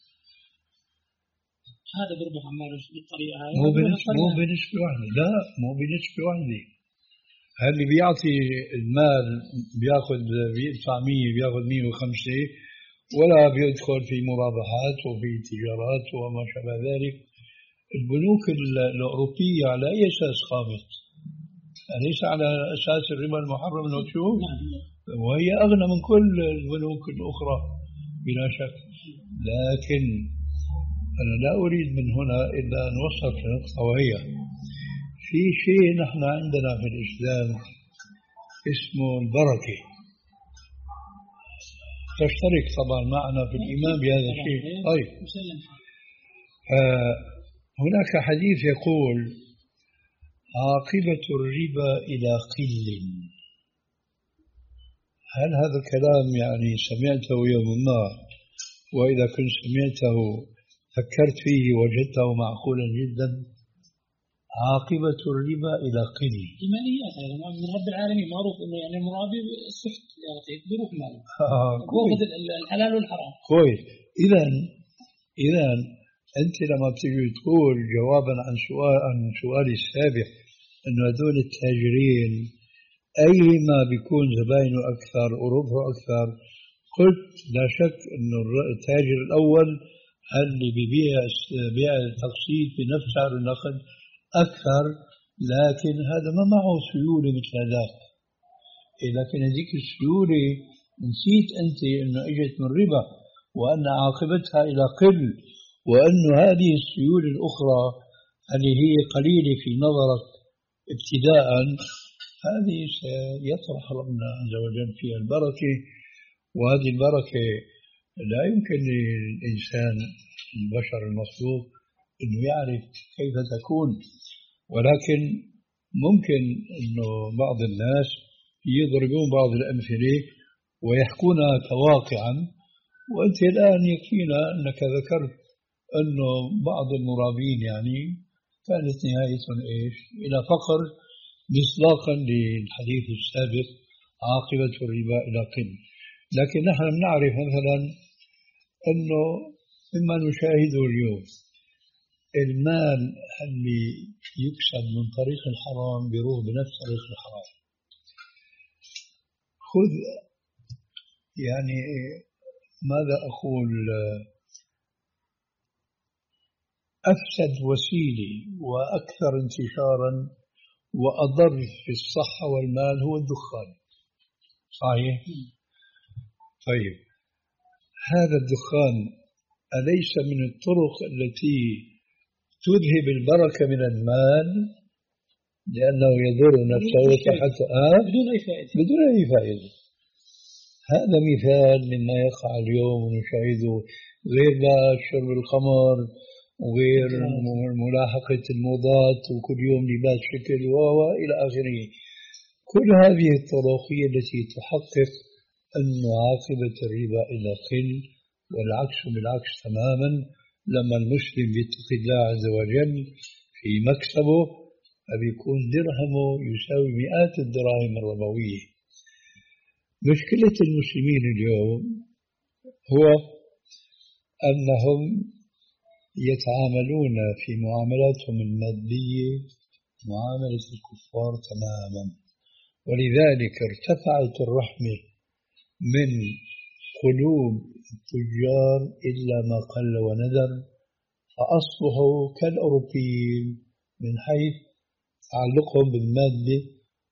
هذا بيربح عمال بالطريقة هاي. مو بنسبة مو بنسبة واحدة، لا مو بنسبة واحدة. اللي بيعطي المال بياخذ بيدفع مية بياخذ مية وخمسة، ولا بيدخل في مرابحات وفي تجارات وما شابه ذلك. البنوك الأوروبية على أي أساس قامت؟ أليس على أساس الربا المحرم المكشوف؟ وهي أغنى من كل البنوك الأخرى بلا شك. لكن أنا لا أريد من هنا إلا أن أوصل لنقطة، وهي في شيء نحن عندنا في الإسلام اسمه البركة. تشترك طبعا معنا في الإيمان بهذا الشيء. طيب آه هناك حديث يقول عاقبة الربا إلى قل. هل هذا الكلام يعني سمعته يوم ما، وإذا كنت سمعته فكرت فيه وجدته معقولا جدا؟ عاقبة الربا إلى قل. إيمانيات هذا من رب العالمين، معروف إنه يعني المرابي السحت بيروح ماله. آه وأخذ الحلال والحرام. كويس. إذا إذا أنت لما بتيجي تقول جوابا عن سؤال عن سؤالي السابق إنه هذول التاجرين أيما بيكون زباينه أكثر وربحه أكثر، قلت لا شك إنه التاجر الأول اللي بيبيع بيع التقسيط بنفس سعر النقد أكثر، لكن هذا ما معه سيولة مثل ذاك. لكن هذيك السيولة نسيت أنت إنه إجت من ربا، وأن عاقبتها إلى قل، وأن هذه السيولة الأخرى اللي هي قليلة في نظرك ابتداء، هذه سيطرح ربنا عز وجل فيها البركة. وهذه البركة لا يمكن للإنسان البشر المخلوق أنه يعرف كيف تكون، ولكن ممكن أنه بعض الناس يضربون بعض الأمثلة ويحكونها كواقعا. وأنت الآن يكفينا أنك ذكرت أنه بعض المرابين يعني كانت نهاية إيش؟ إلى فقر مصداقا للحديث السابق عاقبة الربا إلى قل. لكن نحن نعرف مثلا أنه مما نشاهده اليوم المال اللي يكسب من طريق الحرام بيروح بنفس طريق الحرام. خذ يعني ماذا أقول، أفسد وسيلة وأكثر انتشارا وأضر في الصحة والمال هو الدخان، صحيح؟ طيب هذا الدخان أليس من الطرق التي تذهب البركة من المال لأنه يضر نفسه حتى آه؟ بدون أي فائدة بدون أي فائدة. هذا مثال مما يقع اليوم ونشاهده، غير بقى شرب الخمر وغير ملاحقة الموضات وكل يوم لباس شكل وإلى آخره. كل هذه الطرق هي التي تحقق أن عاقبة الربا إلى قل، والعكس بالعكس تماما. لما المسلم يتقي الله عز وجل في مكسبه فبيكون درهمه يساوي مئات الدراهم الربوية. مشكلة المسلمين اليوم هو أنهم يتعاملون في معاملاتهم المادية معاملة الكفار تماما، ولذلك ارتفعت الرحمة من قلوب التجار إلا ما قل وندر، فأصبحوا كالأوروبيين من حيث تعلقهم بالمادة،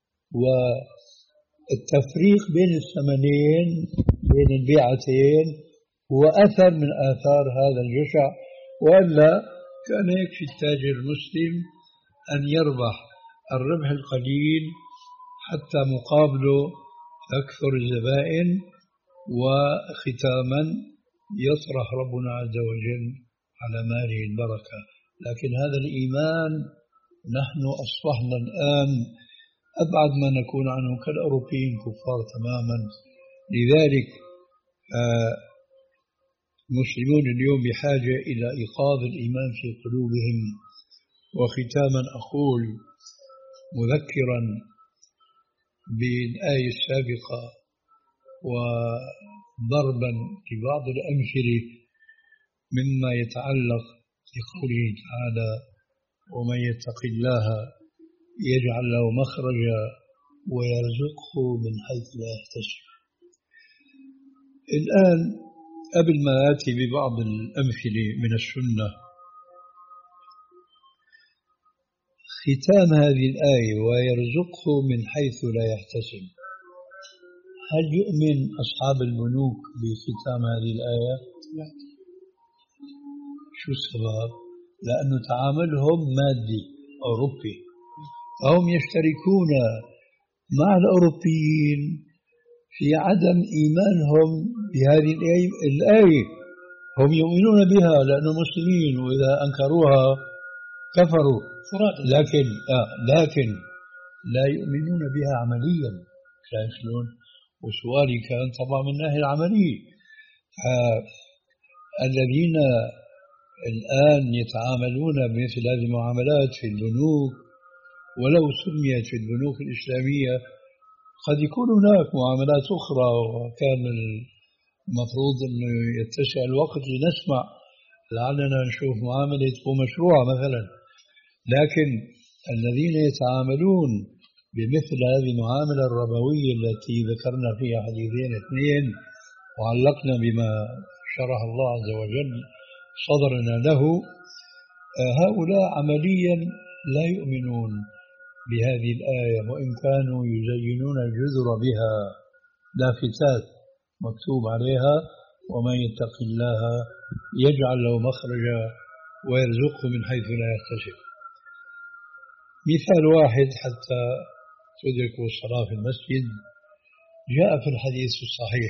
والتفريق بين الثمنين بين البيعتين هو أثر من آثار هذا الجشع. وإلا كان يكفي التاجر المسلم أن يربح الربح القليل حتى مقابله أكثر الزبائن، وختاما يطرح ربنا عز وجل على ماله البركة. لكن هذا الإيمان نحن أصبحنا الآن أبعد ما نكون عنه كالأوروبيين كفار تماما. لذلك المسلمون اليوم بحاجة إلى إيقاظ الإيمان في قلوبهم. وختاما أقول مذكرا بالآية السابقة وضربا لبعض الأمثلة مما يتعلق بقوله تعالى ومن يتق الله يجعل له مخرجا ويرزقه من حيث لا يحتسب. الآن قبل ما آتي ببعض الأمثلة من السنة، ختام هذه الآية ويرزقه من حيث لا يحتسب، هل يؤمن أصحاب البنوك بختام هذه الآية؟ لا. شو السبب؟ لأنه تعاملهم مادي أوروبي، فهم يشتركون مع الأوروبيين في عدم إيمانهم بهذه الآية. هم يؤمنون بها لأنهم مسلمين وإذا أنكروها كفروا، لكن آه لكن لا يؤمنون بها عمليا. شايف شلون؟ وسؤالي كان طبعا من الناحية العملية. آه الذين الآن يتعاملون بمثل هذه المعاملات في البنوك، ولو سميت في البنوك الإسلامية، قد يكون هناك معاملات أخرى، وكان المفروض أنه يتسع الوقت لنسمع لعلنا نشوف معاملة ومشروع مثلا. لكن الذين يتعاملون بمثل هذه المعاملة الربوية التي ذكرنا فيها حديثين اثنين وعلقنا بما شرح الله عز وجل صدرنا له، هؤلاء عمليا لا يؤمنون بهذه الآية، وإن كانوا يزينون الجذر بها لافتات مكتوب عليها ومن يتق الله يجعل له مخرجا ويرزقه من حيث لا يحتسب. مثال واحد حتى تدركوا الصلاة في المسجد، جاء في الحديث الصحيح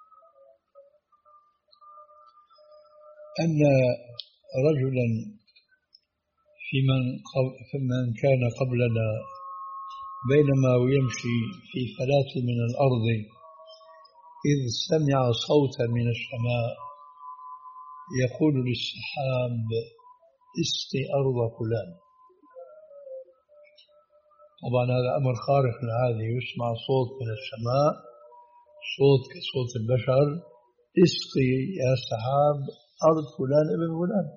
أن رجلا في من, في من كان قبلنا بينما يمشي في فلاة من الأرض إذ سمع صوتا من السماء يقول للسحاب اسقي أرض فلان. طبعا هذا أمر خارق للعادة، يسمع صوت من السماء، صوت كصوت البشر: اسقي يا سحاب أرض فلان ابن فلان.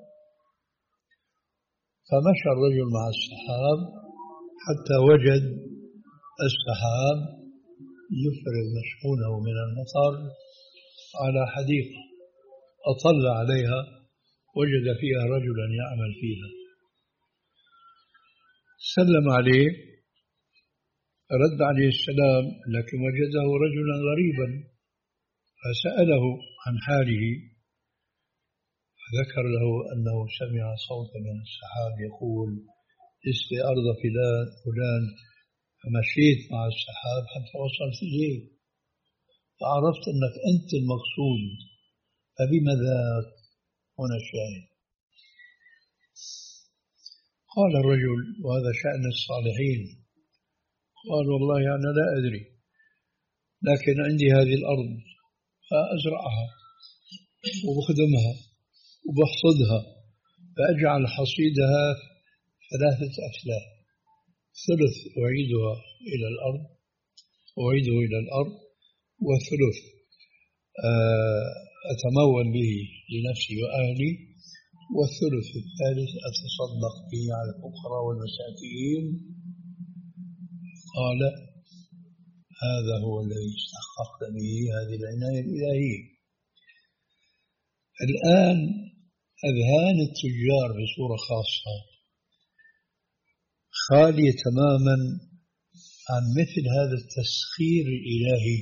فمشى الرجل مع السحاب حتى وجد السحاب يفرغ مشحونه من المطر على حديقة، أطل عليها وجد فيها رجلا يعمل فيها، سلم عليه، رد عليه السلام، لكن وجده رجلا غريبا فسأله عن حاله، فذكر له أنه سمع صوتا من السحاب يقول: اسقي أرض فلان فلان. فمشيت مع السحاب حتى وصلت إليه، فعرفت أنك أنت المقصود، فبما ذاك؟ هنا الشاهد. قال الرجل: وهذا شأن الصالحين. قال: والله أنا لا أدري، لكن عندي هذه الأرض فأزرعها وبخدمها وبحصدها، فأجعل حصيدها ثلاثة أفلاح: ثلث أعيدها إلى الأرض أعيده إلى الأرض وثلث أتمول به لنفسي وأهلي، والثلث الثالث أتصدق به على الفقراء والمساكين. قال: هذا هو الذي استحققت به هذه العناية الإلهية. الآن أذهان التجار بصورة خاصة خالية تماما عن مثل هذا التسخير الإلهي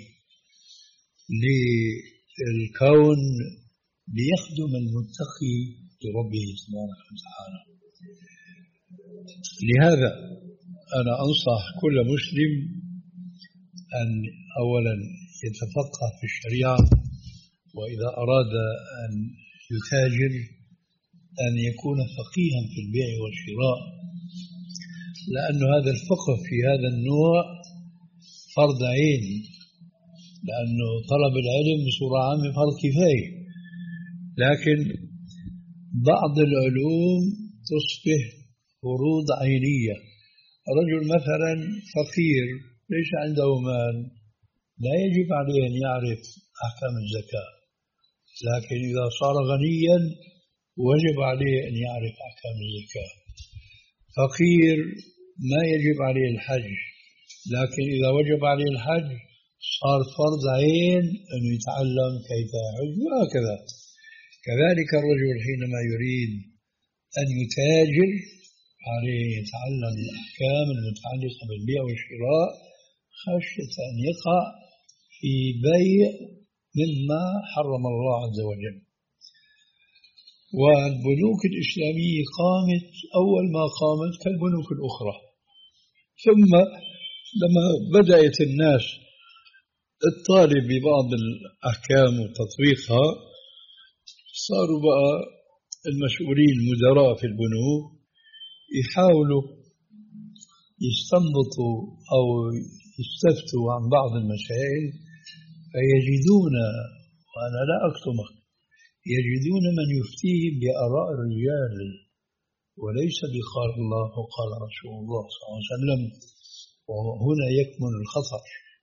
للكون ليخدم المتقي لربه سبحانه وتعالى. لهذا أنا أنصح كل مسلم أن أولا يتفقه في الشريعة، وإذا أراد أن يتاجر أن يكون فقيها في البيع والشراء، لأن هذا الفقه في هذا النوع فرض عين، لأنه طلب العلم بصورة عامة فرض كفاية، لكن بعض العلوم تصبح فروض عينية. رجل مثلا فقير ليس عنده مال، لا يجب عليه أن يعرف أحكام الزكاة، لكن إذا صار غنيا وجب عليه أن يعرف أحكام الزكاة. فقير ما يجب عليه الحج، لكن إذا وجب عليه الحج صار فرض عين أن يتعلم كيف يحج، وهكذا. كذلك الرجل حينما يريد أن يتاجر عليه يتعلم الأحكام المتعلقة بالبيع والشراء خشية أن يقع في بيع مما حرم الله عز وجل. والبنوك الإسلامية قامت أول ما قامت كالبنوك الأخرى، ثم لما بدأت الناس الطالب ببعض الأحكام وتطبيقها صاروا بقى المسؤولين المدراء في البنوك يحاولوا يستنبطوا أو يستفتوا عن بعض المسائل، فيجدون، وأنا لا أكتمه، يجدون من يفتيهم بآراء الرجال وليس بقال الله وقال رسول الله صلى الله عليه وسلم، وهنا يكمن الخطر.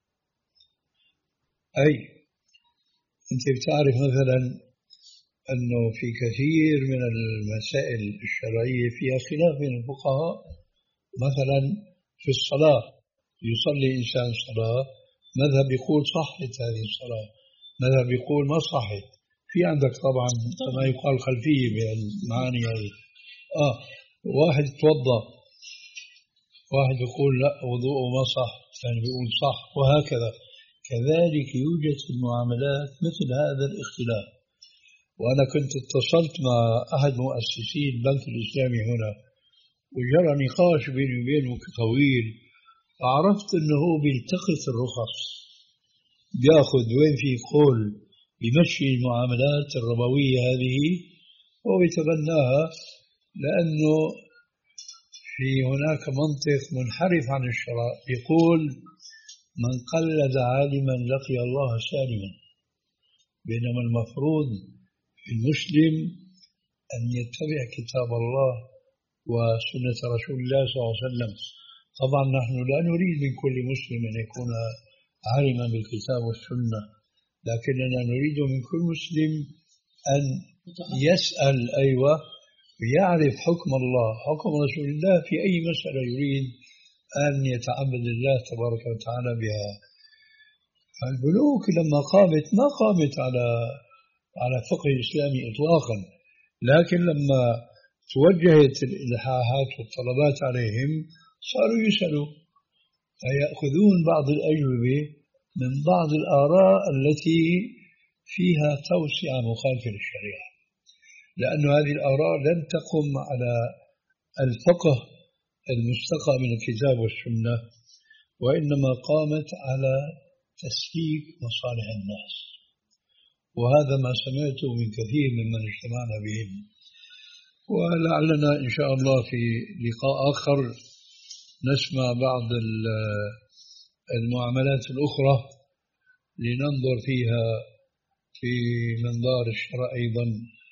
أي أنت بتعرف مثلا أنه في كثير من المسائل الشرعية فيها خلاف بين الفقهاء، مثلا في الصلاة يصلي إنسان صلاة، مذهب يقول صحت هذه الصلاة، مذهب يقول ما صحت. في عندك طبعا ما يقال خلفية بالمعاني هذه. آه واحد توضأ، واحد يقول لا وضوءه ما صح، ثاني بيقول صح، وهكذا. كذلك يوجد في المعاملات مثل هذا الاختلاف. وأنا كنت اتصلت مع أحد مؤسسي البنك الإسلامي هنا، وجرى نقاش بيني وبينه طويل، فعرفت أنه هو بيلتقط الرخص، بياخذ وين في قول بمشي المعاملات الربوية هذه ويتبناها، لأنه في هناك منطق منحرف عن الشرع يقول: من قلد عالما لقي الله سالما. بينما المفروض في المسلم أن يتبع كتاب الله وسنة رسول الله صلى الله عليه وسلم. طبعا نحن لا نريد من كل مسلم أن يكون عالما بالكتاب والسنة، لكننا نريد من كل مسلم أن يسأل أيوة ويعرف حكم الله حكم رسول الله في أي مسألة يريد أن يتعبد الله تبارك وتعالى بها. البنوك لما قامت ما قامت على على فقه الإسلامي إطلاقا، لكن لما توجهت الإلحاحات والطلبات عليهم صاروا يسألوا فيأخذون بعض الأجوبة من بعض الآراء التي فيها توسعة مخالفة للشريعة، لأن هذه الآراء لم تقم على الفقه المستقى من الكتاب والسنة، وإنما قامت على تسليك مصالح الناس، وهذا ما سمعته من كثير ممن اجتمعنا بهم. ولعلنا إن شاء الله في لقاء آخر نسمع بعض المعاملات الأخرى لننظر فيها في منظار الشرع أيضا،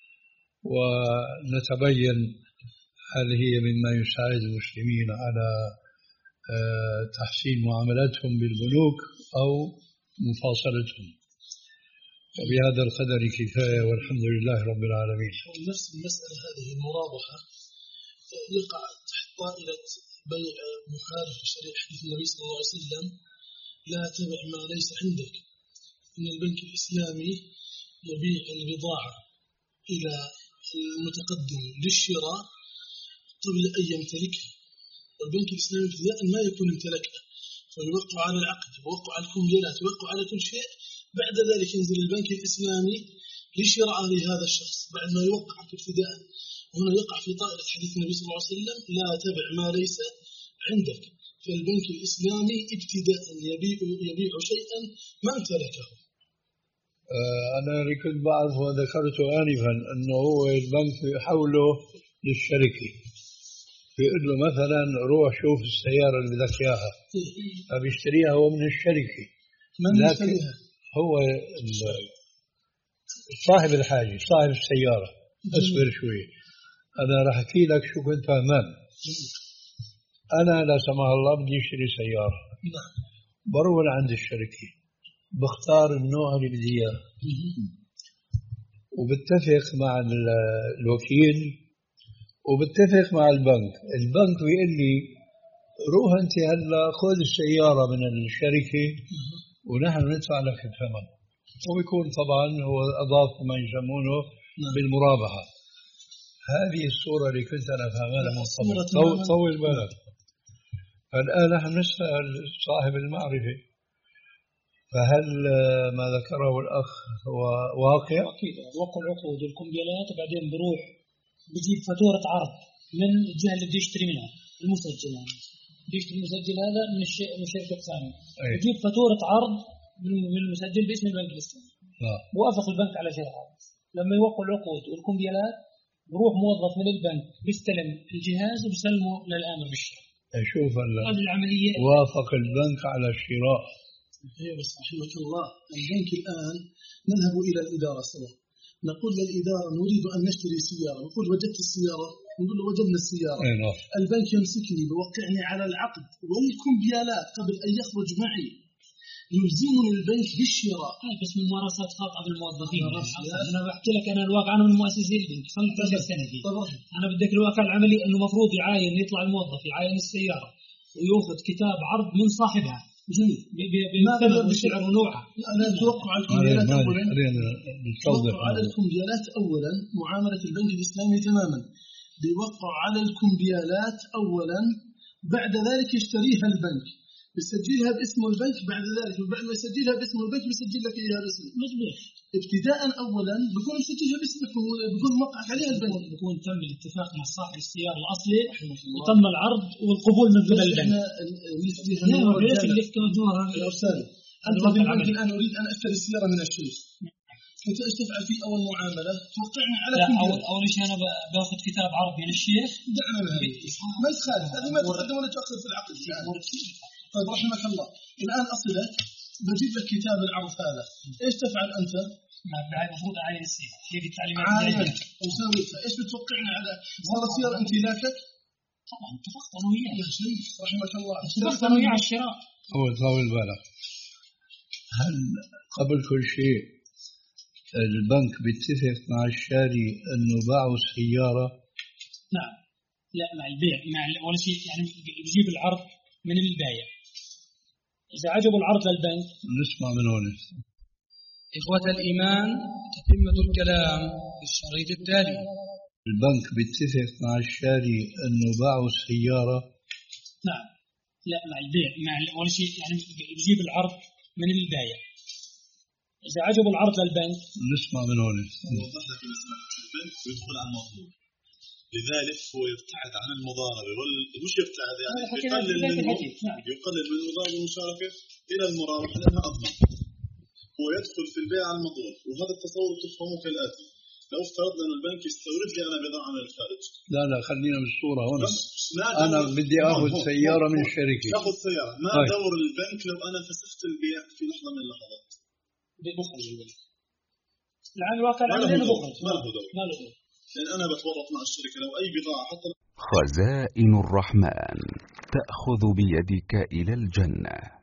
ونتبين هل هي مما يساعد المسلمين على تحسين معاملاتهم بالبنوك أو مفاصلتهم. وبهذا القدر كفاية، والحمد لله رب العالمين. نفس المسألة هذه المرابحة يقع تحت طائلة بيع مخالف لشريعة حديث النبي صلى الله عليه وسلم: لا تبع ما ليس عندك. إن البنك الإسلامي يبيع البضاعة إلى المتقدم للشراء قبل أن يمتلكها، والبنك الإسلامي ابتداء ما يكون امتلكها، فيوقع على العقد، يوقع على الكمبيالات، يوقع على كل شيء. بعد ذلك ينزل البنك الإسلامي لشراء لهذا الشخص بعد ما يوقع ابتداء. وهنا يقع في طائرة حديث النبي صلى الله عليه وسلم: لا تبع ما ليس عندك. فالبنك الإسلامي ابتداء يبيع, يبيع شيئا ما امتلكه. أنا اللي كنت بعرف وذكرته آنفا أنه هو البنك يحوله للشركة، بيقول له مثلا روح شوف السيارة اللي بدك إياها، فبيشتريها هو من الشركة، لكن هو صاحب الحاجة صاحب السيارة. أصبر شوي، أنا راح أحكي لك شو كنت فهمان. أنا لا سمح الله بدي أشتري سيارة، بروح عند الشركة بختار النوع اللي بدي إياه، وبتفق مع الوكيل وبتفق مع البنك. البنك بيقول لي روح أنت هلا خذ السيارة من الشركة ونحن ندفع لك الثمن، وبيكون طبعا هو أضاف ما يسمونه بالمرابحة. هذه الصورة اللي كنت أنا فهمها من قبل. طول بالك. فالآن نحن نسأل صاحب المعرفة، فهل ما ذكره الأخ هو واقع؟ أكيد وقع العقود والكمبيالات، وبعدين بروح بجيب فاتورة عرض من الجهة اللي بده يشتري منها المسجل، يعني بده يشتري المسجل هذا من الشركة الثانية، بجيب فاتورة عرض من المسجل باسم البنك الإسلامي، وافق البنك على شراء عرض. لما يوقع العقود والكمبيالات بروح موظف من البنك بيستلم الجهاز وبسلمه للآمر بالشراء. شوف هذه العملية وافق البنك على الشراء. هي بس رحمك الله، البنك الآن نذهب إلى الإدارة سوا، نقول للإدارة نريد أن نشتري سيارة، نقول وجدت السيارة، نقول له وجدنا السيارة. البنك يمسكني بوقعني على العقد والكمبيالات قبل أن يخرج معي، يلزمني البنك بالشراء. بس من ممارسات خاطئة بالموظفين. أنا بحكي لك أنا الواقع، أنا من مؤسسي البنك صار لي عشر سنة فيه. أنا بدك الواقع العملي إنه مفروض يعاين، يطلع الموظف يعاين السيارة ويأخذ كتاب عرض من صاحبها بالثمن والسعر ونوعها. أنا أتوقع على الكمبيالات أولا، أتوقع على الكمبيالات أولا معاملة البنك الإسلامي تماما، بيوقع على الكمبيالات أولا، بعد ذلك يشتريها البنك، بيسجلها باسم البنك، بعد ذلك وبعد ما يسجلها باسم البنك بيسجل لك إياها باسمك. مضبوط. ابتداء أولا بكون مسجلها باسمك وبكون موقع عليها البنك، بكون تم الاتفاق مع صاحب السيارة الأصلي وتم العرض والقبول من قبل البنك. نعم، ليش اللي كمان جوهر يا أستاذ؟ أنت بالبنك الآن أريد أن أشتري السيارة من الشريك، أنت إيش تفعل في أول معاملة؟ توقعني على كل أول أول شيء أنا باخذ كتاب عرض من الشيخ. دعنا من هذه ما يخالف، هذه ما تقدم ولا تؤخر في العقد. طيب رحمك الله، الآن أصلك بجيب لك كتاب العرض هذا، إيش تفعل أنت؟ بعد المفروض أعين السيارة، هي التعليمات عاينت وسويتها، إيش بتوقعنا على صارت سيارة امتلاكك؟ طبعا اتفقت أنا وياه يا شيخ رحمة الله، اتفقت أنا وياه على الشراء. هو طول بالك، هل قبل كل شيء البنك بيتفق مع الشاري أنه باعوا السيارة؟ نعم، لا مع البيع، مع أول شيء يعني يجيب العرض من البايع، إذا عجبوا العرض للبنك نسمع من هون. إخوة الإيمان، تتمة الكلام في الشريط التالي. البنك بيتفق مع الشاري أنه باعوا السيارة؟ نعم، لا مع البيع، مع أول شيء يعني يجيب العرض من البايع، إذا عجبوا العرض للبنك نسمع من هون. البنك ويدخل على المطلوب، لذلك هو يبتعد عن المضاربة، مش يبتعد يعني يقلل من يقلل من مضاربة المشاركة إلى المرابحة لأنها أضمن. هو يدخل في البيع على المطلوب، وهذا التصور تفهمه كالآتي: لو افترضنا أن البنك يستورد لي أنا بضاعة من الخارج. لا لا خلينا بالصورة هنا. أنا بدي أخذ سيارة من الشركة. تأخذ سيارة، ما هاي. دور البنك لو أنا فسخت البيع في لحظة من اللحظات؟ بخرج البنك. الآن الواقع عندنا بخرج. ما له دور. ما له دور. لأن أنا بتورط مع الشركة لو أي بضاعة حتى. خزائن الرحمن تأخذ بيدك إلى الجنة.